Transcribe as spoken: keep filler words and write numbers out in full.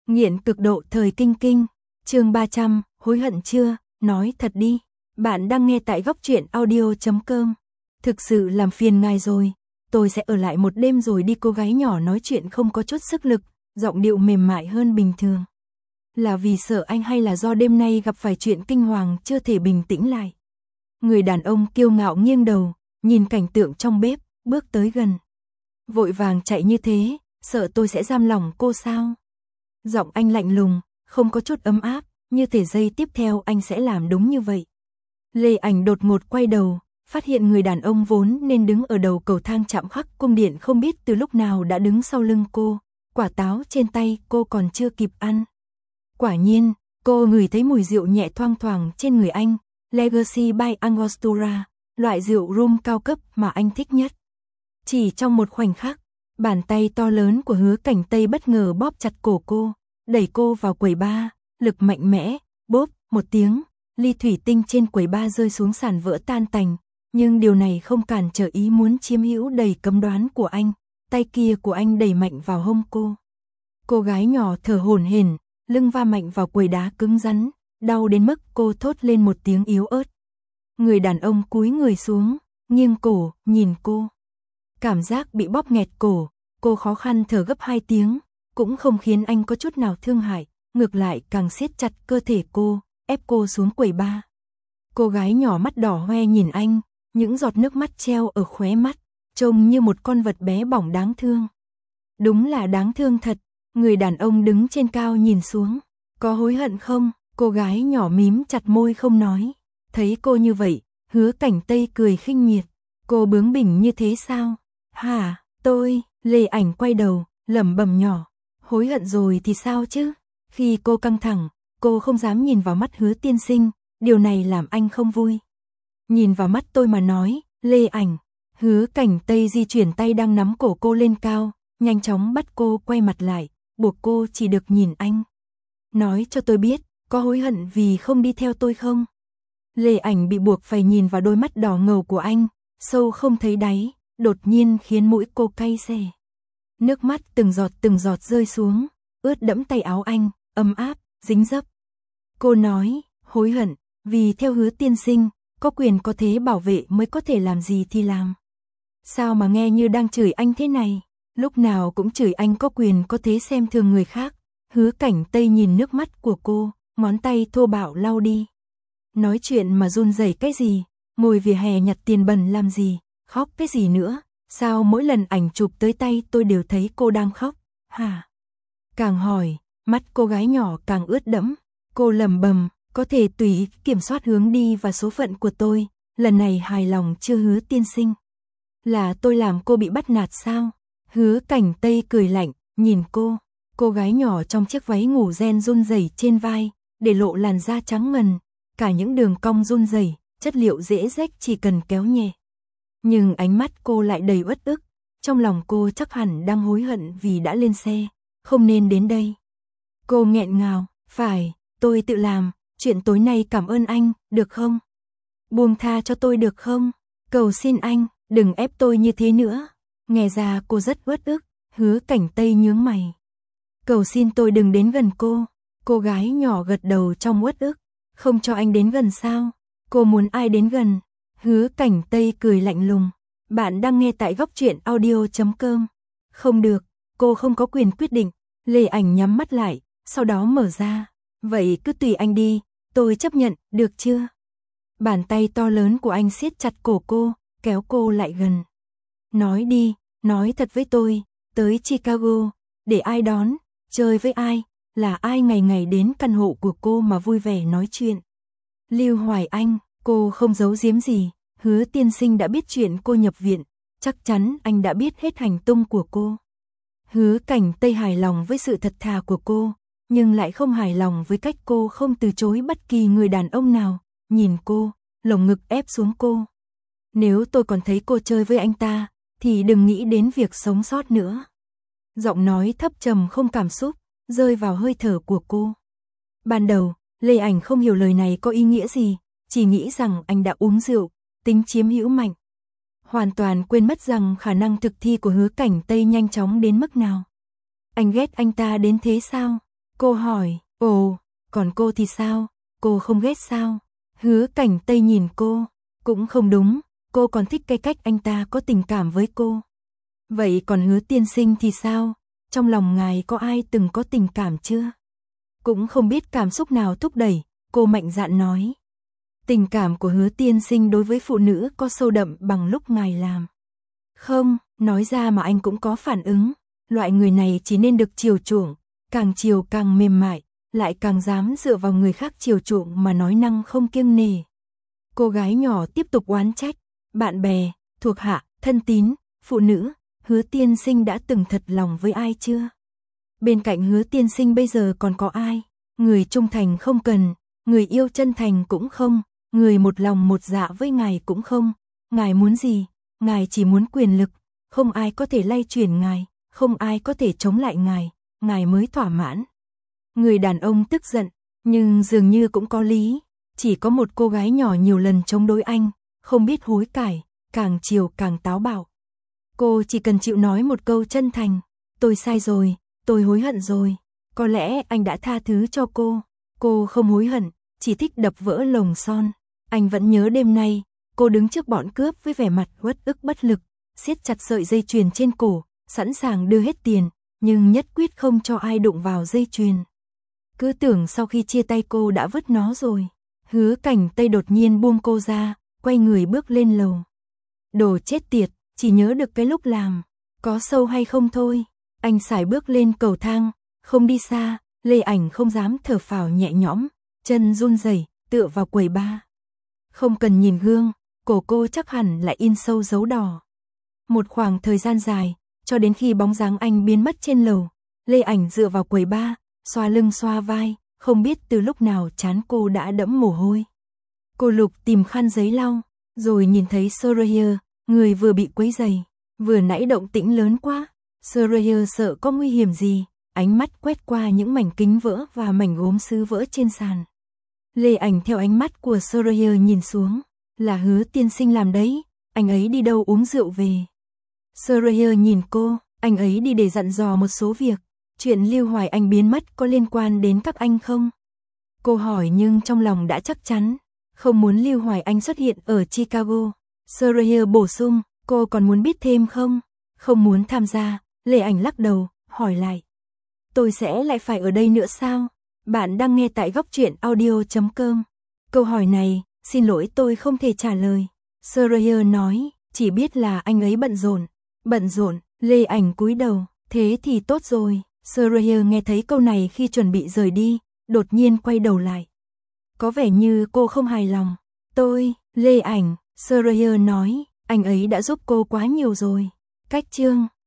Nghiện cực độ thời kinh kinh, chương ba trăm, hối hận chưa, nói thật đi. Bạn đang nghe tại góc truyện audio chấm com. Thực sự làm phiền ngài rồi, tôi sẽ ở lại một đêm rồi đi. Cô gái nhỏ nói chuyện không có chút sức lực, giọng điệu mềm mại hơn bình thường. Là vì sợ anh hay là do đêm nay gặp phải chuyện kinh hoàng chưa thể bình tĩnh lại? Người đàn ông kiêu ngạo nghiêng đầu, nhìn cảnh tượng trong bếp, bước tới gần. Vội vàng chạy như thế, sợ tôi sẽ giam lòng cô sao? Giọng anh lạnh lùng, không có chút ấm áp, như thể giây tiếp theo anh sẽ làm đúng như vậy. Lê Ảnh đột ngột quay đầu, phát hiện người đàn ông vốn nên đứng ở đầu cầu thang chạm khắc cung điện không biết từ lúc nào đã đứng sau lưng cô, quả táo trên tay cô còn chưa kịp ăn. Quả nhiên, cô ngửi thấy mùi rượu nhẹ thoang thoảng trên người anh, Legacy by Angostura, loại rượu rum cao cấp mà anh thích nhất. Chỉ trong một khoảnh khắc, bàn tay to lớn của Hứa Cảnh Tây bất ngờ bóp chặt cổ cô, đẩy cô vào quầy bar, lực mạnh mẽ, bốp, một tiếng, ly thủy tinh trên quầy bar rơi xuống sàn vỡ tan tành, nhưng điều này không cản trở ý muốn chiếm hữu đầy cấm đoán của anh, tay kia của anh đẩy mạnh vào hông cô. Cô gái nhỏ thở hổn hển, lưng va mạnh vào quầy đá cứng rắn, đau đến mức cô thốt lên một tiếng yếu ớt. Người đàn ông cúi người xuống, nghiêng cổ, nhìn cô. Cảm giác bị bóp nghẹt cổ, cô khó khăn thở gấp hai tiếng, cũng không khiến anh có chút nào thương hại, ngược lại càng siết chặt cơ thể cô, ép cô xuống quầy bar. Cô gái nhỏ mắt đỏ hoe nhìn anh, những giọt nước mắt treo ở khóe mắt, trông như một con vật bé bỏng đáng thương. Đúng là đáng thương thật, người đàn ông đứng trên cao nhìn xuống, có hối hận không? Cô gái nhỏ mím chặt môi không nói. Thấy cô như vậy, Hứa Cảnh Tây cười khinh miệt, cô bướng bỉnh như thế sao? Hả, tôi, Lê Ảnh quay đầu, lẩm bẩm nhỏ, hối hận rồi thì sao chứ? Khi cô căng thẳng, cô không dám nhìn vào mắt Hứa tiên sinh, điều này làm anh không vui. Nhìn vào mắt tôi mà nói, Lê Ảnh. Hứa Cảnh Tây di chuyển tay đang nắm cổ cô lên cao, nhanh chóng bắt cô quay mặt lại, buộc cô chỉ được nhìn anh. Nói cho tôi biết, có hối hận vì không đi theo tôi không? Lê Ảnh bị buộc phải nhìn vào đôi mắt đỏ ngầu của anh, sâu không thấy đáy, đột nhiên khiến mũi cô cay xè. Nước mắt từng giọt từng giọt rơi xuống, ướt đẫm tay áo anh, ấm áp, dính dấp. Cô nói, hối hận, vì theo Hứa tiên sinh, có quyền có thế bảo vệ mới có thể làm gì thì làm. Sao mà nghe như đang chửi anh thế này, lúc nào cũng chửi anh có quyền có thế xem thường người khác. Hứa Cảnh Tây nhìn nước mắt của cô, ngón tay thô bạo lau đi. Nói chuyện mà run rẩy cái gì, ngồi vỉa hè nhặt tiền bẩn làm gì, khóc cái gì nữa, sao mỗi lần ảnh chụp tới tay tôi đều thấy cô đang khóc, hả? Càng hỏi, mắt cô gái nhỏ càng ướt đẫm, cô lẩm bẩm, có thể tùy ý kiểm soát hướng đi và số phận của tôi, lần này hài lòng chưa Hứa tiên sinh? Là tôi làm cô bị bắt nạt sao? Hứa Cảnh Tây cười lạnh, nhìn cô, cô gái nhỏ trong chiếc váy ngủ ren run rẩy trên vai, để lộ làn da trắng ngần, cả những đường cong run rẩy, chất liệu dễ rách chỉ cần kéo nhẹ. Nhưng ánh mắt cô lại đầy uất ức, trong lòng cô chắc hẳn đang hối hận vì đã lên xe, không nên đến đây. Cô nghẹn ngào, phải, tôi tự làm, chuyện tối nay cảm ơn anh, được không? Buông tha cho tôi được không? Cầu xin anh, đừng ép tôi như thế nữa. Nghe ra cô rất uất ức, Hứa Cảnh Tây nhướng mày. Cầu xin tôi đừng đến gần cô. Cô gái nhỏ gật đầu trong uất ức. Không cho anh đến gần sao? Cô muốn ai đến gần? Hứa Cảnh Tây cười lạnh lùng. Bạn đang nghe tại góc truyện audio chấm com. Không được, cô không có quyền quyết định. Lê Ảnh nhắm mắt lại, sau đó mở ra. Vậy cứ tùy anh đi, tôi chấp nhận, được chưa? Bàn tay to lớn của anh siết chặt cổ cô, kéo cô lại gần. Nói đi, nói thật với tôi, tới Chicago, để ai đón, chơi với ai, là ai ngày ngày đến căn hộ của cô mà vui vẻ nói chuyện. Lưu Hoài Anh, cô không giấu giếm gì, Hứa tiên sinh đã biết chuyện cô nhập viện, chắc chắn anh đã biết hết hành tung của cô. Hứa Cảnh Tây hài lòng với sự thật thà của cô, nhưng lại không hài lòng với cách cô không từ chối bất kỳ người đàn ông nào, nhìn cô, lồng ngực ép xuống cô. Nếu tôi còn thấy cô chơi với anh ta, thì đừng nghĩ đến việc sống sót nữa. Giọng nói thấp trầm không cảm xúc, rơi vào hơi thở của cô. Ban đầu, Lê Ảnh không hiểu lời này có ý nghĩa gì, chỉ nghĩ rằng anh đã uống rượu, tính chiếm hữu mạnh. Hoàn toàn quên mất rằng khả năng thực thi của Hứa Cảnh Tây nhanh chóng đến mức nào. Anh ghét anh ta đến thế sao? Cô hỏi, ồ, còn cô thì sao? Cô không ghét sao? Hứa Cảnh Tây nhìn cô, cũng không đúng, cô còn thích cái cách anh ta có tình cảm với cô. Vậy còn Hứa tiên sinh thì sao? Trong lòng ngài có ai từng có tình cảm chưa? Cũng không biết cảm xúc nào thúc đẩy, cô mạnh dạn nói. Tình cảm của Hứa tiên sinh đối với phụ nữ có sâu đậm bằng lúc ngài làm. Không, nói ra mà anh cũng có phản ứng. Loại người này chỉ nên được chiều chuộng, càng chiều càng mềm mại, lại càng dám dựa vào người khác chiều chuộng mà nói năng không kiêng nể. Cô gái nhỏ tiếp tục oán trách, bạn bè, thuộc hạ, thân tín, phụ nữ, Hứa tiên sinh đã từng thật lòng với ai chưa? Bên cạnh Hứa tiên sinh bây giờ còn có ai? Người trung thành không cần, người yêu chân thành cũng không, người một lòng một dạ với ngài cũng không. Ngài muốn gì? Ngài chỉ muốn quyền lực, không ai có thể lay chuyển ngài, không ai có thể chống lại ngài, ngài mới thỏa mãn. Người đàn ông tức giận, nhưng dường như cũng có lý, chỉ có một cô gái nhỏ nhiều lần chống đối anh, không biết hối cải, càng chiều càng táo bạo. Cô chỉ cần chịu nói một câu chân thành, tôi sai rồi, tôi hối hận rồi, có lẽ anh đã tha thứ cho cô. Cô không hối hận, chỉ thích đập vỡ lồng son. Anh vẫn nhớ đêm nay, cô đứng trước bọn cướp với vẻ mặt uất ức bất lực, siết chặt sợi dây chuyền trên cổ, sẵn sàng đưa hết tiền, nhưng nhất quyết không cho ai đụng vào dây chuyền. Cứ tưởng sau khi chia tay cô đã vứt nó rồi. Hứa Cảnh Tây đột nhiên buông cô ra, quay người bước lên lầu. Đồ chết tiệt, chỉ nhớ được cái lúc làm, có sâu hay không thôi. Anh sải bước lên cầu thang, không đi xa, Lê Ảnh không dám thở phào nhẹ nhõm, chân run rẩy, tựa vào quầy bar. Không cần nhìn gương, cổ cô chắc hẳn lại in sâu dấu đỏ. Một khoảng thời gian dài, cho đến khi bóng dáng anh biến mất trên lầu, Lê Ảnh dựa vào quầy bar, xoa lưng xoa vai, không biết từ lúc nào trán cô đã đẫm mồ hôi. Cô lục tìm khăn giấy lau, rồi nhìn thấy Soraya, người vừa bị quấy rầy, vừa nãy động tĩnh lớn quá. Soraya sợ có nguy hiểm gì, ánh mắt quét qua những mảnh kính vỡ và mảnh gốm sứ vỡ trên sàn. Lê Ảnh theo ánh mắt của Soraya nhìn xuống, là Hứa tiên sinh làm đấy, anh ấy đi đâu uống rượu về. Soraya nhìn cô, anh ấy đi để dặn dò một số việc, chuyện Lưu Hoài Anh biến mất có liên quan đến các anh không? Cô hỏi nhưng trong lòng đã chắc chắn, không muốn Lưu Hoài Anh xuất hiện ở Chicago. Soraya bổ sung, cô còn muốn biết thêm không? Không muốn tham gia, Lê Ảnh lắc đầu, hỏi lại. Tôi sẽ lại phải ở đây nữa sao? Bạn đang nghe tại góc truyện audio chấm com. Câu hỏi này, xin lỗi tôi không thể trả lời. Soraya nói, chỉ biết là anh ấy bận rộn. Bận rộn, Lê Ảnh cúi đầu, thế thì tốt rồi. Soraya nghe thấy câu này khi chuẩn bị rời đi, đột nhiên quay đầu lại. Có vẻ như cô không hài lòng. Tôi, Lê Ảnh, Soraya nói, anh ấy đã giúp cô quá nhiều rồi. Cách chương